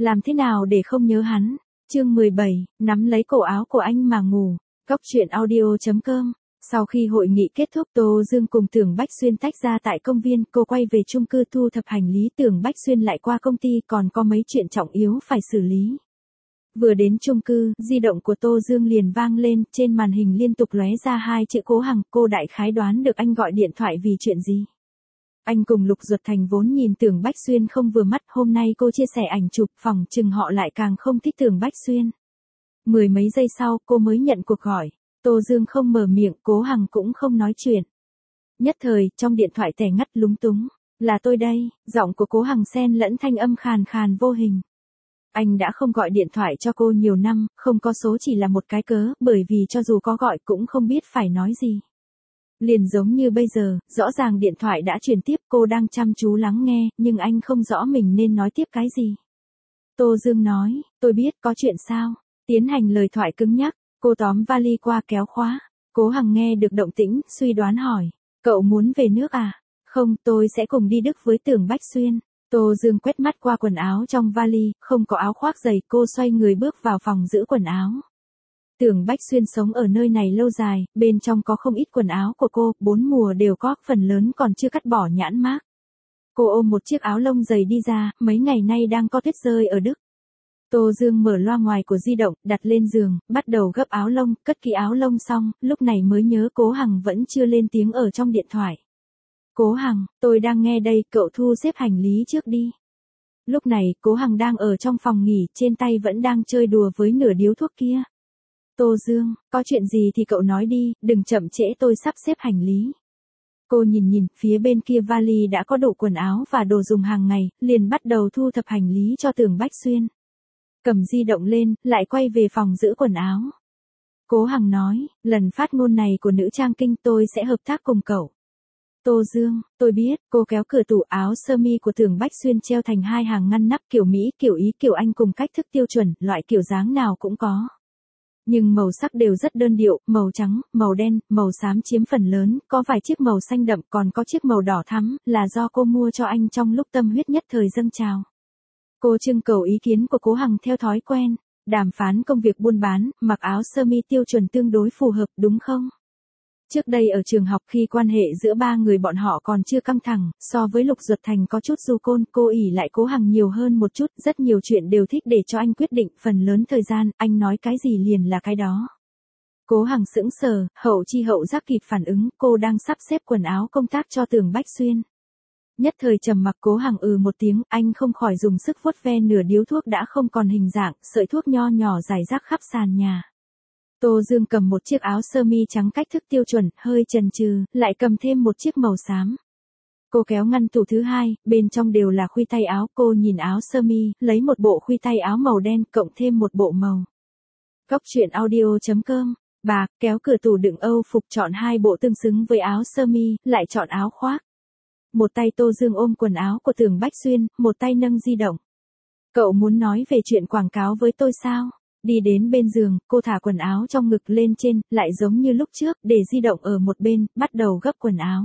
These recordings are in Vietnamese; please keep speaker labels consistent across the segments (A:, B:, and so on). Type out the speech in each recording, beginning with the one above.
A: Làm thế nào để không nhớ hắn? Chương 17, nắm lấy cổ áo của anh mà ngủ. Cóc truyện audio.com. Sau khi hội nghị kết thúc, Tô Dương cùng Tưởng Bách Xuyên tách ra tại công viên, cô quay về chung cư thu thập hành lý, Tưởng Bách Xuyên lại qua công ty còn có mấy chuyện trọng yếu phải xử lý. Vừa đến chung cư, di động của Tô Dương liền vang lên, trên màn hình liên tục lóe ra hai chữ Cố Hằng, cô đại khái đoán được anh gọi điện thoại vì chuyện gì. Anh cùng Lục Duật Thành vốn nhìn Tưởng Bách Xuyên không vừa mắt, hôm nay cô chia sẻ ảnh chụp, phỏng chừng họ lại càng không thích Tưởng Bách Xuyên. Mười mấy giây sau, cô mới nhận cuộc gọi. Tô Dương không mở miệng, Cố Hằng cũng không nói chuyện. Nhất thời, trong điện thoại tẻ ngắt lúng túng. Là tôi đây, giọng của Cố Hằng xen lẫn thanh âm khàn khàn vô hình. Anh đã không gọi điện thoại cho cô nhiều năm, không có số chỉ là một cái cớ, bởi vì cho dù có gọi cũng không biết phải nói gì. Liền giống như bây giờ, rõ ràng điện thoại đã truyền tiếp, cô đang chăm chú lắng nghe, nhưng anh không rõ mình nên nói tiếp cái gì. Tô Dương nói, tôi biết, có chuyện sao? Tiến hành lời thoại cứng nhắc, cô tóm vali qua kéo khóa. Cố Hằng nghe được động tĩnh, suy đoán hỏi, cậu muốn về nước à? Không, tôi sẽ cùng đi Đức với Tưởng Bách Xuyên. Tô Dương quét mắt qua quần áo trong vali, không có áo khoác dày, cô xoay người bước vào phòng giữ quần áo. Tưởng Bách Xuyên sống ở nơi này lâu dài, bên trong có không ít quần áo của cô, 4 mùa đều có, phần lớn còn chưa cắt bỏ nhãn mác. Cô ôm một chiếc áo lông dày đi ra, mấy ngày nay đang có tuyết rơi ở Đức. Tô Dương mở loa ngoài của di động, đặt lên giường, bắt đầu gấp áo lông, cất kỹ áo lông xong, lúc này mới nhớ Cố Hằng vẫn chưa lên tiếng ở trong điện thoại. Cố Hằng, tôi đang nghe đây, cậu thu xếp hành lý trước đi. Lúc này, Cố Hằng đang ở trong phòng nghỉ, trên tay vẫn đang chơi đùa với nửa điếu thuốc kia. Tô Dương, có chuyện gì thì cậu nói đi, đừng chậm trễ, tôi sắp xếp hành lý. Cô nhìn, phía bên kia vali đã có đủ quần áo và đồ dùng hàng ngày, liền bắt đầu thu thập hành lý cho Tưởng Bách Xuyên. Cầm di động lên, lại quay về phòng giữ quần áo. Cố Hằng nói, lần phát ngôn này của nữ trang kinh tôi sẽ hợp tác cùng cậu. Tô Dương, tôi biết, cô kéo cửa tủ, áo sơ mi của Tưởng Bách Xuyên treo thành hai hàng ngăn nắp, kiểu Mỹ, kiểu Ý, kiểu Anh cùng cách thức tiêu chuẩn, loại kiểu dáng nào cũng có. Nhưng màu sắc đều rất đơn điệu, màu trắng, màu đen, màu xám chiếm phần lớn, có vài chiếc màu xanh đậm, còn có chiếc màu đỏ thắm, là do cô mua cho anh trong lúc tâm huyết nhất thời dâng trào. Cô trưng cầu ý kiến của Cố Hằng theo thói quen, đàm phán công việc buôn bán, mặc áo sơ mi tiêu chuẩn tương đối phù hợp, đúng không? Trước đây ở trường học khi quan hệ giữa ba người bọn họ còn chưa căng thẳng, so với Lục Duật Thành có chút du côn, cô ỷ lại Cố Hằng nhiều hơn một chút, rất nhiều chuyện đều thích để cho anh quyết định, phần lớn thời gian, anh nói cái gì liền là cái đó. Cố Hằng sững sờ, hậu chi hậu giác kịp phản ứng, cô đang sắp xếp quần áo công tác cho Tưởng Bách Xuyên. Nhất thời trầm mặc, Cố Hằng một tiếng, anh không khỏi dùng sức vuốt ve nửa điếu thuốc đã không còn hình dạng, sợi thuốc nho nhỏ rải rác khắp sàn nhà. Tô Dương cầm một chiếc áo sơ mi trắng cách thức tiêu chuẩn, hơi chần chừ, lại cầm thêm một chiếc màu xám. Cô kéo ngăn tủ thứ hai, bên trong đều là khuy tay áo, cô nhìn áo sơ mi, lấy một bộ khuy tay áo màu đen, cộng thêm một bộ màu. Cóc truyện audio.com. Bà kéo cửa tủ đựng Âu phục, chọn hai bộ tương xứng với áo sơ mi, lại chọn áo khoác. Một tay Tô Dương ôm quần áo của Tưởng Bách Xuyên, một tay nâng di động. Cậu muốn nói về chuyện quảng cáo với tôi sao? Đi đến bên giường, cô thả quần áo trong ngực lên trên, lại giống như lúc trước, để di động ở một bên, bắt đầu gấp quần áo.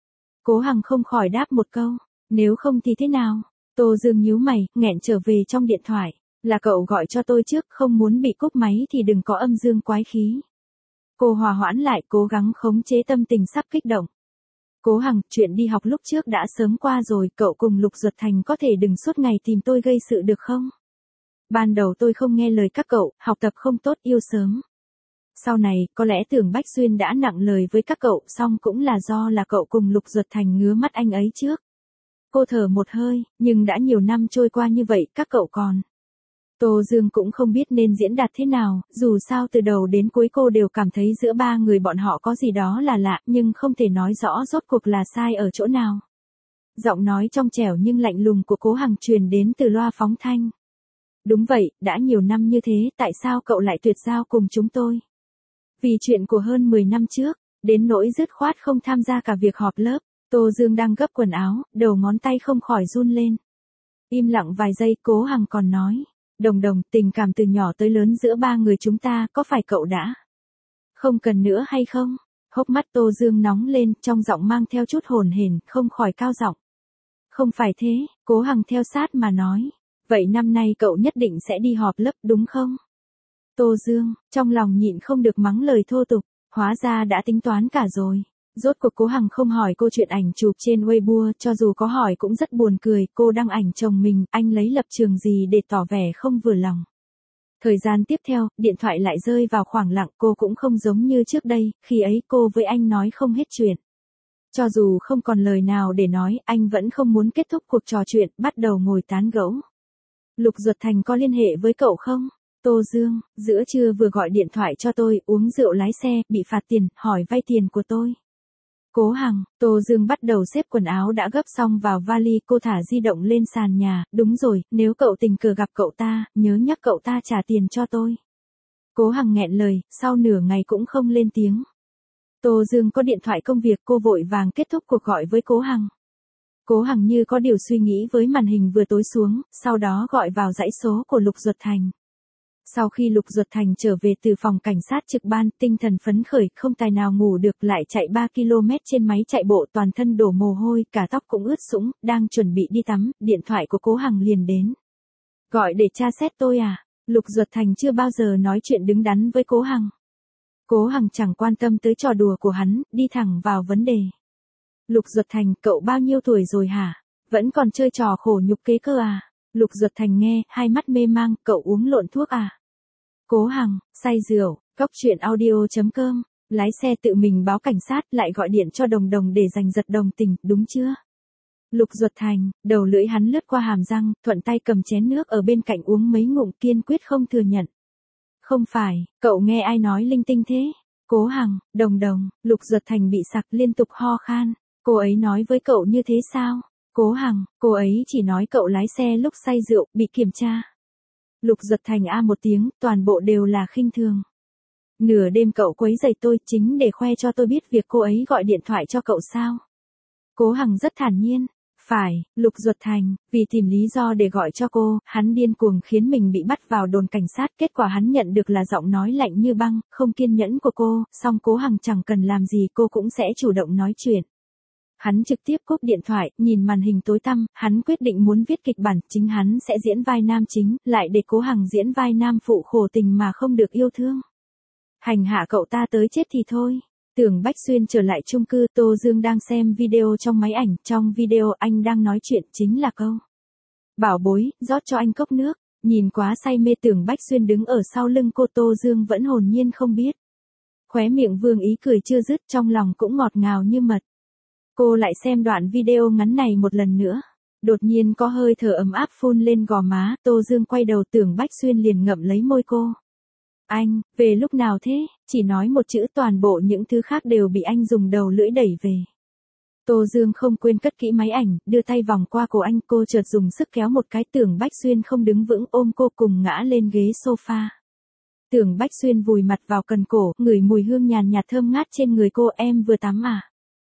A: Cố Hằng không khỏi đáp một câu, nếu không thì thế nào? Tô Dương nhíu mày, nghẹn trở về trong điện thoại, là cậu gọi cho tôi trước, không muốn bị cúp máy thì đừng có âm dương quái khí. Cô hòa hoãn lại, cố gắng khống chế tâm tình sắp kích động. Cố Hằng, chuyện đi học lúc trước đã sớm qua rồi, cậu cùng Lục Duật Thành có thể đừng suốt ngày tìm tôi gây sự được không? Ban đầu tôi không nghe lời các cậu, học tập không tốt, yêu sớm. Sau này, có lẽ Tưởng Bách Xuyên đã nặng lời với các cậu, song cũng là do là cậu cùng Lục Duật Thành ngứa mắt anh ấy trước. Cô thở một hơi, nhưng đã nhiều năm trôi qua như vậy, các cậu còn. Tô Dương cũng không biết nên diễn đạt thế nào, dù sao từ đầu đến cuối cô đều cảm thấy giữa ba người bọn họ có gì đó là lạ, nhưng không thể nói rõ rốt cuộc là sai ở chỗ nào. Giọng nói trong trẻo nhưng lạnh lùng của Cố Hằng truyền đến từ loa phóng thanh. Đúng vậy, đã nhiều năm như thế, tại sao cậu lại tuyệt giao cùng chúng tôi? Vì chuyện của hơn 10 năm trước, đến nỗi dứt khoát không tham gia cả việc họp lớp. Tô Dương đang gấp quần áo, đầu ngón tay không khỏi run lên. Im lặng vài giây, Cố Hằng còn nói. Đồng, tình cảm từ nhỏ tới lớn giữa ba người chúng ta, có phải cậu đã không cần nữa hay không? Hốc mắt Tô Dương nóng lên, trong giọng mang theo chút hồn hển, không khỏi cao giọng. Không phải thế, Cố Hằng theo sát mà nói. Vậy năm nay cậu nhất định sẽ đi họp lớp đúng không? Tô Dương, trong lòng nhịn không được mắng lời thô tục, hóa ra đã tính toán cả rồi. Rốt cuộc Cố Hằng không hỏi cô chuyện ảnh chụp trên Weibo, cho dù có hỏi cũng rất buồn cười, cô đăng ảnh chồng mình, anh lấy lập trường gì để tỏ vẻ không vừa lòng. Thời gian tiếp theo, điện thoại lại rơi vào khoảng lặng, cô cũng không giống như trước đây, khi ấy cô với anh nói không hết chuyện. Cho dù không còn lời nào để nói, anh vẫn không muốn kết thúc cuộc trò chuyện, bắt đầu ngồi tán gẫu. Lục Duật Thành có liên hệ với cậu không? Tô Dương, giữa trưa vừa gọi điện thoại cho tôi, uống rượu lái xe, bị phạt tiền, hỏi vay tiền của tôi. Cố Hằng, Tô Dương bắt đầu xếp quần áo đã gấp xong vào vali, cô thả di động lên sàn nhà, đúng rồi, nếu cậu tình cờ gặp cậu ta, nhớ nhắc cậu ta trả tiền cho tôi. Cố Hằng nghẹn lời, sau nửa ngày cũng không lên tiếng. Tô Dương có điện thoại công việc, cô vội vàng kết thúc cuộc gọi với Cố Hằng. Cố Hằng như có điều suy nghĩ với màn hình vừa tối xuống, sau đó gọi vào dãy số của Lục Duật Thành. Sau khi Lục Duật Thành trở về từ phòng cảnh sát trực ban, tinh thần phấn khởi, không tài nào ngủ được, lại chạy 3 km trên máy chạy bộ, toàn thân đổ mồ hôi, cả tóc cũng ướt sũng, đang chuẩn bị đi tắm, điện thoại của Cố Hằng liền đến. Gọi để tra xét tôi à? Lục Duật Thành chưa bao giờ nói chuyện đứng đắn với Cố Hằng. Cố Hằng chẳng quan tâm tới trò đùa của hắn, đi thẳng vào vấn đề. Lục Duật Thành, cậu bao nhiêu tuổi rồi hả? Vẫn còn chơi trò khổ nhục kế cơ à? Lục Duật Thành nghe, hai mắt mê mang, cậu uống lộn thuốc à? Cố Hằng, say rượu, cóc truyện audio.com, lái xe tự mình báo cảnh sát, lại gọi điện cho Đồng Đồng để giành giật đồng tình, đúng chưa? Lục Duật Thành, đầu lưỡi hắn lướt qua hàm răng, thuận tay cầm chén nước ở bên cạnh uống mấy ngụm, kiên quyết không thừa nhận. Không phải, cậu nghe ai nói linh tinh thế? Cố Hằng, Đồng Đồng, Lục Duật Thành bị sặc liên tục ho khan. Cô ấy nói với cậu như thế sao? Cố Hằng, cô ấy chỉ nói cậu lái xe lúc say rượu, bị kiểm tra. Lục Duật Thành a một tiếng, toàn bộ đều là khinh thường. Nửa đêm cậu quấy rầy tôi, chính để khoe cho tôi biết việc cô ấy gọi điện thoại cho cậu sao? Cố Hằng rất thản nhiên. Phải, Lục Duật Thành, vì tìm lý do để gọi cho cô, hắn điên cuồng khiến mình bị bắt vào đồn cảnh sát, kết quả hắn nhận được là giọng nói lạnh như băng, không kiên nhẫn của cô, song Cố Hằng chẳng cần làm gì cô cũng sẽ chủ động nói chuyện. Hắn trực tiếp cúp điện thoại, nhìn màn hình tối tăm, hắn quyết định muốn viết kịch bản, chính hắn sẽ diễn vai nam chính, lại để Cố Hằng diễn vai nam phụ khổ tình mà không được yêu thương. Hành hạ cậu ta tới chết thì thôi. Tưởng Bách Xuyên trở lại chung cư, Tô Dương đang xem video trong máy ảnh, trong video anh đang nói chuyện chính là câu. Bảo bối, rót cho anh cốc nước, nhìn quá say mê Tưởng Bách Xuyên đứng ở sau lưng cô, Tô Dương vẫn hồn nhiên không biết. Khóe miệng vương ý cười chưa dứt, trong lòng cũng ngọt ngào như mật. Cô lại xem đoạn video ngắn này một lần nữa. Đột nhiên có hơi thở ấm áp phun lên gò má, Tô Dương quay đầu, Tưởng Bách Xuyên liền ngậm lấy môi cô. Anh, về lúc nào thế? Chỉ nói một chữ, toàn bộ những thứ khác đều bị anh dùng đầu lưỡi đẩy về. Tô Dương không quên cất kỹ máy ảnh, đưa tay vòng qua cổ anh, cô chợt dùng sức kéo một cái, Tưởng Bách Xuyên không đứng vững, ôm cô cùng ngã lên ghế sofa. Tưởng Bách Xuyên vùi mặt vào cần cổ, ngửi mùi hương nhàn nhạt thơm ngát trên người cô, em vừa tắm à?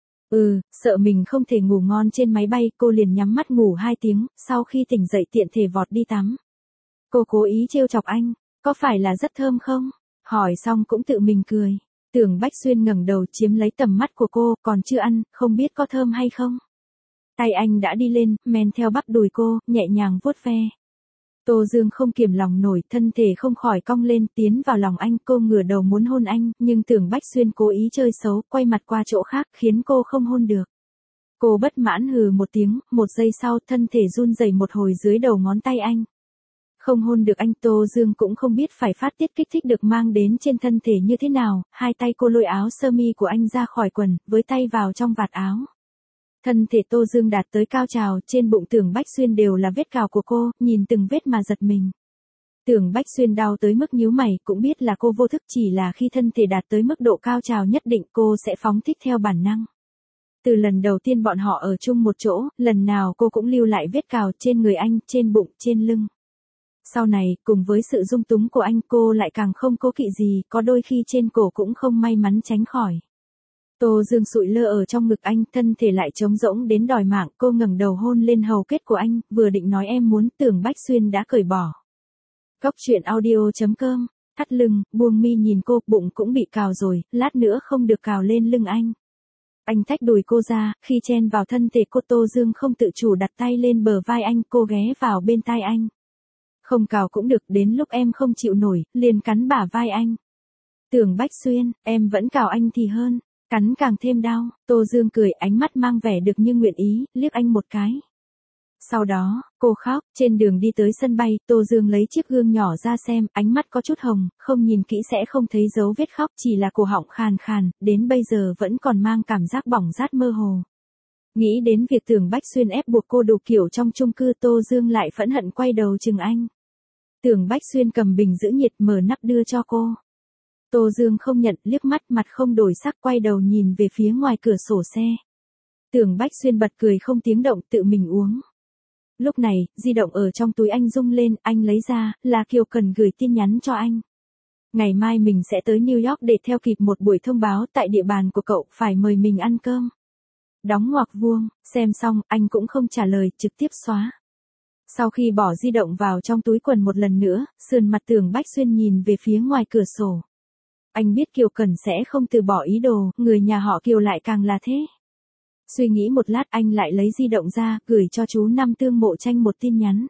A: Sợ mình không thể ngủ ngon trên máy bay, cô liền nhắm mắt ngủ 2 tiếng, sau khi tỉnh dậy tiện thể vọt đi tắm. Cô cố ý trêu chọc anh, có phải là rất thơm không? Hỏi xong cũng tự mình cười. Tưởng Bách Xuyên ngẩng đầu chiếm lấy tầm mắt của cô, còn chưa ăn, không biết có thơm hay không? Tay anh đã đi lên, men theo bắp đùi cô, nhẹ nhàng vuốt ve. Tô Dương không kiềm lòng nổi, thân thể không khỏi cong lên, tiến vào lòng anh, cô ngửa đầu muốn hôn anh, nhưng Tưởng Bách Xuyên cố ý chơi xấu, quay mặt qua chỗ khác, khiến cô không hôn được. Cô bất mãn hừ một tiếng, một giây sau, thân thể run rẩy một hồi dưới đầu ngón tay anh. Không hôn được anh, Tô Dương cũng không biết phải phát tiết kích thích được mang đến trên thân thể như thế nào, hai tay cô lôi áo sơ mi của anh ra khỏi quần, với tay vào trong vạt áo. Thân thể Tô Dương đạt tới cao trào, trên bụng Tưởng Bách Xuyên đều là vết cào của cô, nhìn từng vết mà giật mình. Tưởng Bách Xuyên đau tới mức nhíu mày, cũng biết là cô vô thức, chỉ là khi thân thể đạt tới mức độ cao trào nhất định cô sẽ phóng thích theo bản năng. Từ lần đầu tiên bọn họ ở chung một chỗ, lần nào cô cũng lưu lại vết cào trên người anh, trên bụng, trên lưng. Sau này, cùng với sự dung túng của anh, cô lại càng không cố kỵ gì, có đôi khi trên cổ cũng không may mắn tránh khỏi. Tô Dương sụi lơ ở trong ngực anh, thân thể lại trống rỗng đến đòi mạng, cô ngẩng đầu hôn lên hầu kết của anh, vừa định nói em muốn, Tưởng Bách Xuyên đã cởi bỏ. Cóc truyện audio.com, thắt lưng, buông mi nhìn cô, bụng cũng bị cào rồi, lát nữa không được cào lên lưng anh. Anh tách đùi cô ra, khi chen vào thân thể cô, Tô Dương không tự chủ đặt tay lên bờ vai anh, cô ghé vào bên tai anh. Không cào cũng được, đến lúc em không chịu nổi, liền cắn bả vai anh. Tưởng Bách Xuyên, em vẫn cào anh thì hơn, cắn càng thêm đau. Tô Dương cười, ánh mắt mang vẻ được như nguyện ý, liếc anh một cái. Sau đó, cô khóc. Trên đường đi tới sân bay, Tô Dương lấy chiếc gương nhỏ ra xem, ánh mắt có chút hồng, không nhìn kỹ sẽ không thấy dấu vết khóc, chỉ là cổ họng khàn khàn, đến bây giờ vẫn còn mang cảm giác bỏng rát mơ hồ. Nghĩ đến việc Tưởng Bách Xuyên ép buộc cô đủ kiểu trong chung cư, Tô Dương lại phẫn hận quay đầu chừng anh. Tưởng Bách Xuyên cầm bình giữ nhiệt mở nắp đưa cho cô. Tô Dương không nhận, liếc mắt mặt không đổi sắc, quay đầu nhìn về phía ngoài cửa sổ xe. Tưởng Bách Xuyên bật cười không tiếng động, tự mình uống. Lúc này, di động ở trong túi anh rung lên, anh lấy ra, là Kiều Cần gửi tin nhắn cho anh. Ngày mai mình sẽ tới New York để theo kịp một buổi thông báo tại địa bàn của cậu, phải mời mình ăn cơm. Đóng ngoặc vuông, xem xong, anh cũng không trả lời, trực tiếp xóa. Sau khi bỏ di động vào trong túi quần một lần nữa, sườn mặt Tưởng Bách Xuyên nhìn về phía ngoài cửa sổ. Anh biết Kiều Cần sẽ không từ bỏ ý đồ, người nhà họ Kiều lại càng là thế. Suy nghĩ một lát, anh lại lấy di động ra, gửi cho chú Năm Tương Mộ Tranh một tin nhắn.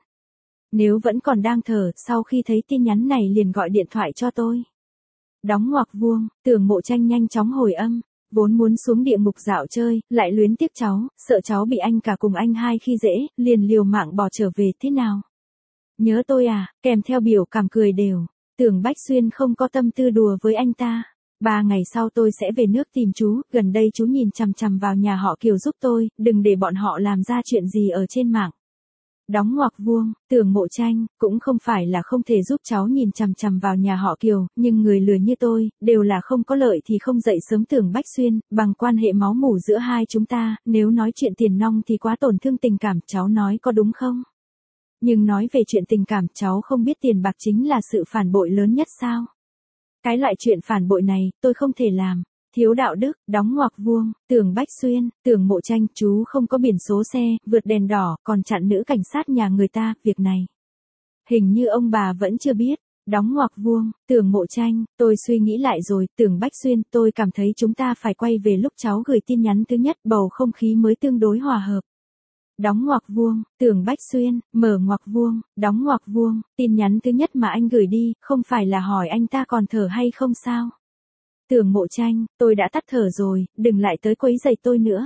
A: Nếu vẫn còn đang thở, sau khi thấy tin nhắn này liền gọi điện thoại cho tôi. Đóng ngoặc vuông, Tưởng Mộ Tranh nhanh chóng hồi âm. Vốn muốn xuống địa ngục dạo chơi, lại luyến tiếc cháu, sợ cháu bị anh cả cùng anh hai khi dễ, liền liều mạng bỏ trở về, thế nào? Nhớ tôi à, kèm theo biểu cảm cười đều. Tưởng Bách Xuyên không có tâm tư đùa với anh ta. 3 ngày sau tôi sẽ về nước tìm chú, gần đây chú nhìn chằm chằm vào nhà họ Kiều giúp tôi, đừng để bọn họ làm ra chuyện gì ở trên mạng. Đóng ngoặc vuông, Tưởng Mộ Tranh, cũng không phải là không thể giúp cháu nhìn chằm chằm vào nhà họ Kiều, nhưng người lừa như tôi, đều là không có lợi thì không dậy sớm. Tưởng Bách Xuyên, bằng quan hệ máu mủ giữa hai chúng ta, nếu nói chuyện tiền nong thì quá tổn thương tình cảm, cháu nói có đúng không? Nhưng nói về chuyện tình cảm, cháu không biết tiền bạc chính là sự phản bội lớn nhất sao? Cái loại chuyện phản bội này, tôi không thể làm. Thiếu đạo đức. Đóng ngoặc vuông, Tưởng Bách Xuyên, Tưởng Mộ Tranh, chú không có biển số xe, vượt đèn đỏ, còn chặn nữ cảnh sát nhà người ta, việc này. Hình như ông bà vẫn chưa biết. Đóng ngoặc vuông, Tưởng Mộ Tranh, tôi suy nghĩ lại rồi, Tưởng Bách Xuyên, tôi cảm thấy chúng ta phải quay về lúc cháu gửi tin nhắn thứ nhất, bầu không khí mới tương đối hòa hợp. Đóng ngoặc vuông, Tưởng Bách Xuyên, mở ngoặc vuông, đóng ngoặc vuông, tin nhắn thứ nhất mà anh gửi đi, không phải là hỏi anh ta còn thở hay không sao? Tưởng Mộ Tranh, tôi đã tắt thở rồi, đừng lại tới quấy rầy tôi nữa.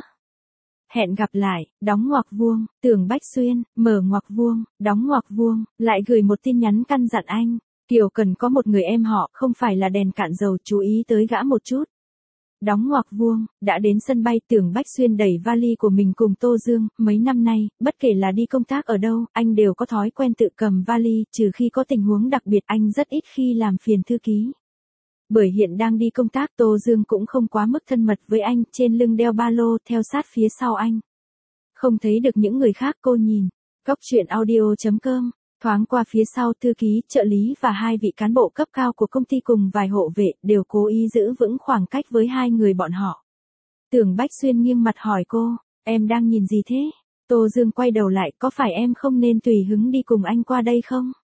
A: Hẹn gặp lại. Đóng ngoặc vuông, Tưởng Bách Xuyên, mở ngoặc vuông, đóng ngoặc vuông, lại gửi một tin nhắn căn dặn anh. Kiều Cần có một người em họ, không phải là đèn cạn dầu, chú ý tới gã một chút. Đóng ngoặc vuông, đã đến sân bay, Tưởng Bách Xuyên đẩy vali của mình cùng Tô Dương, mấy năm nay, bất kể là đi công tác ở đâu, anh đều có thói quen tự cầm vali, trừ khi có tình huống đặc biệt anh rất ít khi làm phiền thư ký. Bởi hiện đang đi công tác, Tô Dương cũng không quá mức thân mật với anh, trên lưng đeo ba lô, theo sát phía sau anh. Không thấy được những người khác, cô nhìn. Góc truyện audio.com, thoáng qua phía sau, thư ký, trợ lý và 2 vị cán bộ cấp cao của công ty cùng vài hộ vệ, đều cố ý giữ vững khoảng cách với 2 người bọn họ. Tưởng Bách Xuyên nghiêng mặt hỏi cô, em đang nhìn gì thế? Tô Dương quay đầu lại, có phải em không nên tùy hứng đi cùng anh qua đây không?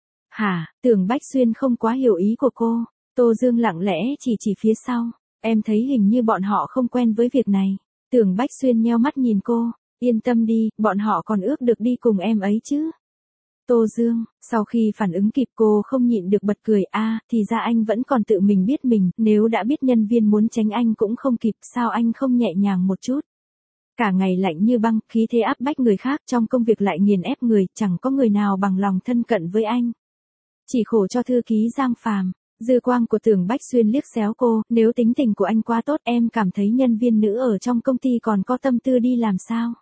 A: Hả? Tưởng Bách Xuyên không quá hiểu ý của cô. Tô Dương lặng lẽ chỉ phía sau. Em thấy hình như bọn họ không quen với việc này. Tưởng Bách Xuyên nheo mắt nhìn cô. Yên tâm đi, bọn họ còn ước được đi cùng em ấy chứ. Tô Dương, sau khi phản ứng kịp, cô không nhịn được bật cười. Thì ra anh vẫn còn tự mình biết mình, nếu đã biết nhân viên muốn tránh anh cũng không kịp, sao anh không nhẹ nhàng một chút. Cả ngày lạnh như băng, khí thế áp bách người khác, trong công việc lại nghiền ép người, chẳng có người nào bằng lòng thân cận với anh. Chỉ khổ cho thư ký Giang Phàm. Dư quang của Tưởng Bách Xuyên liếc xéo cô, nếu tính tình của anh quá tốt, em cảm thấy nhân viên nữ ở trong công ty còn có tâm tư đi làm sao?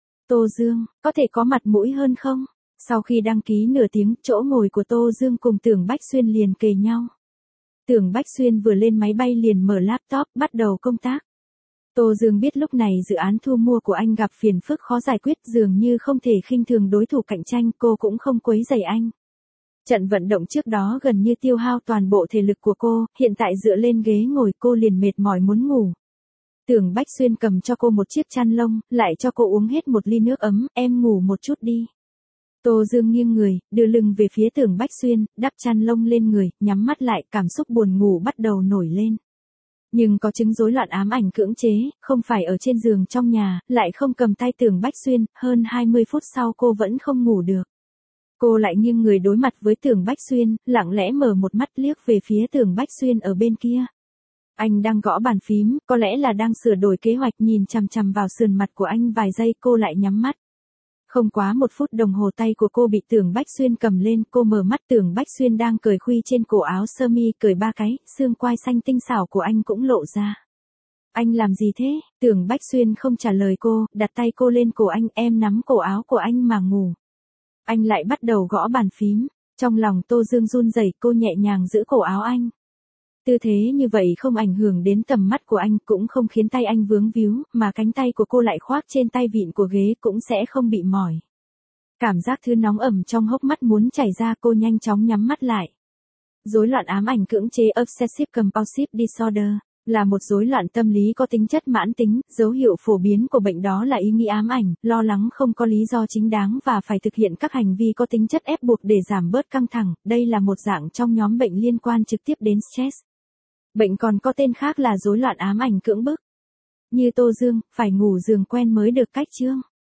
A: Tô Dương, có thể có mặt mũi hơn không? Sau khi đăng ký nửa tiếng, chỗ ngồi của Tô Dương cùng Tưởng Bách Xuyên liền kề nhau. Tưởng Bách Xuyên vừa lên máy bay liền mở laptop, bắt đầu công tác. Tô Dương biết lúc này dự án thu mua của anh gặp phiền phức khó giải quyết, dường như không thể khinh thường đối thủ cạnh tranh, cô cũng không quấy rầy anh. Trận vận động trước đó gần như tiêu hao toàn bộ thể lực của cô, hiện tại dựa lên ghế ngồi cô liền mệt mỏi muốn ngủ. Tưởng Bách Xuyên cầm cho cô một chiếc chăn lông, lại cho cô uống hết một ly nước ấm, em ngủ một chút đi. Tô Dương nghiêng người, đưa lưng về phía Tưởng Bách Xuyên, đắp chăn lông lên người, nhắm mắt lại, cảm xúc buồn ngủ bắt đầu nổi lên. Nhưng có chứng rối loạn ám ảnh cưỡng chế, không phải ở trên giường trong nhà, lại không cầm tay Tưởng Bách Xuyên, hơn 20 phút sau cô vẫn không ngủ được. Cô lại nghiêng người đối mặt với Tưởng Bách Xuyên, lặng lẽ mở một mắt liếc về phía Tưởng Bách Xuyên ở bên kia. Anh đang gõ bàn phím, có lẽ là đang sửa đổi kế hoạch, nhìn chằm chằm vào sườn mặt của anh vài giây cô lại nhắm mắt. Không quá 1 phút đồng hồ tay của cô bị Tưởng Bách Xuyên cầm lên, cô mở mắt Tưởng Bách Xuyên đang cởi khuy trên cổ áo sơ mi, cởi 3 cái, xương quai xanh tinh xảo của anh cũng lộ ra. Anh làm gì thế? Tưởng Bách Xuyên không trả lời cô, đặt tay cô lên cổ anh, em nắm cổ áo của anh mà ngủ. Anh lại bắt đầu gõ bàn phím, trong lòng Tô Dương run rẩy, cô nhẹ nhàng giữ cổ áo anh. Tư thế như vậy không ảnh hưởng đến tầm mắt của anh, cũng không khiến tay anh vướng víu, mà cánh tay của cô lại khoác trên tay vịn của ghế cũng sẽ không bị mỏi. Cảm giác thứ nóng ẩm trong hốc mắt muốn chảy ra, cô nhanh chóng nhắm mắt lại. Rối loạn ám ảnh cưỡng chế Obsessive Compulsive Disorder là một rối loạn tâm lý có tính chất mãn tính, dấu hiệu phổ biến của bệnh đó là ý nghĩ ám ảnh, lo lắng không có lý do chính đáng và phải thực hiện các hành vi có tính chất ép buộc để giảm bớt căng thẳng, đây là một dạng trong nhóm bệnh liên quan trực tiếp đến stress. Bệnh còn có tên khác là rối loạn ám ảnh cưỡng bức. Như Tô Dương, phải ngủ giường quen mới được cách chương.